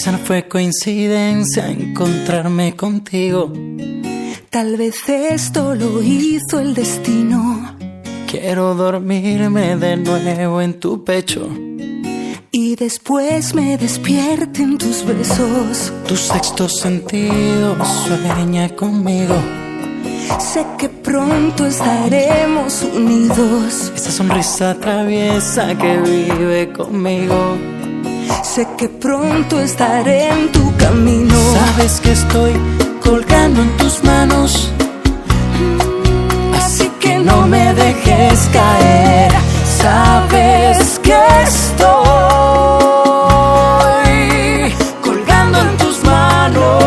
Quizá no fue coincidencia encontrarme contigo. Tal vez esto lo hizo el destino. Quiero dormirme de nuevo en tu pecho y después me despierte en tus besos. Tu sexto sentido sueña conmigo. Sé que pronto estaremos unidos. Esa sonrisa traviesa que vive conmigo. Sé que pronto estaré en tu camino. Sabes que estoy colgando en tus manos, así que no me dejes caer. Sabes que estoy colgando en tus manos.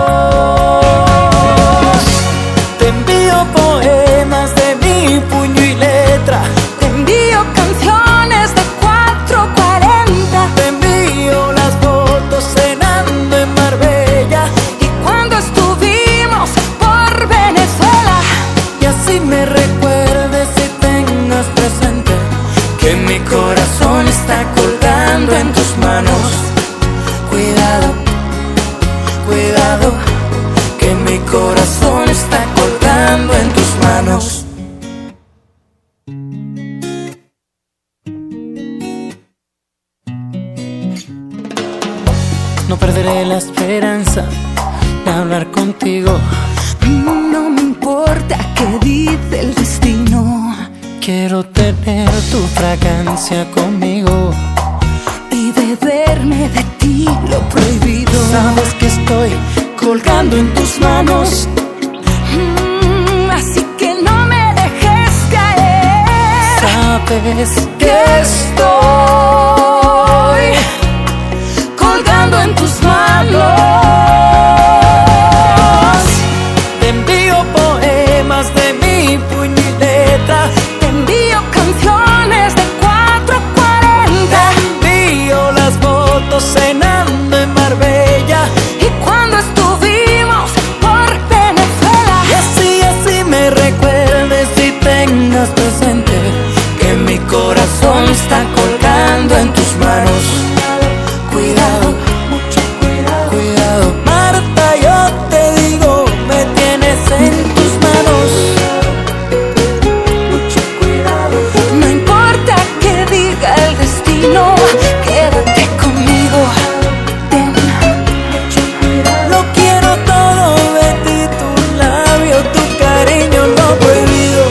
Te envío poemas de mi puño y letra. Te envío canciones de 440. Te envío las fotos cenando en Marbella y cuando estuvimos por Venezuela. Y así me recuerdes y tengas presente que mi corazón está colgando en tus manos. Cuidado, cuidado, que mi corazón está colgando en tus manos. No perderé la esperanza de hablar contigo. No me importa qué dice el destino. Quiero tener tu fragancia conmigo y beberme de ti lo prohibido. Sabes que estoy colgando en tus manos, así que no me dejes caer. Sabes que estoy colgando en tus manos. Te envío poemas de mi puño y letra. Te envío canciones de 440. Te envío las fotos cenando en Marbella y cuando estuvimos por Venezuela. Y así me recuerdes y tengas presente que mi corazón está colgando en tus manos. Cuidado, mucho cuidado, cuidado. Marta, yo te digo, me tienes en tus manos. Mucho cuidado. No importa que diga el destino, quédate conmigo. Mucho cuidado. Lo quiero todo de ti, tu labio, tu cariño no prohibido.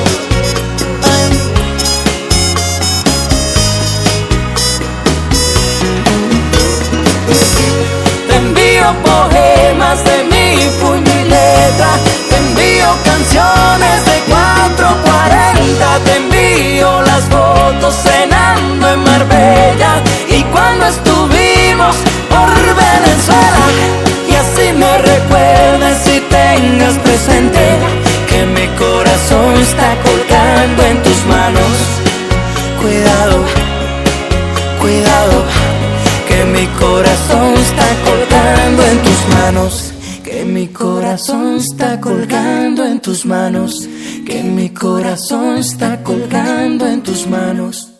Te envío poemas de mi puño y letra. Te envío canciones de 440. Te envío las fotos cenando en Marbella y cuando estuvimos por Venezuela. Y así me recuerdes y tengas presente que mi corazón está colgando en tus manos. Cuidado, cuidado, que mi corazón está colgando en tus manos. Que mi corazón está colgando en tus manos. Que mi corazón está colgando en tus manos.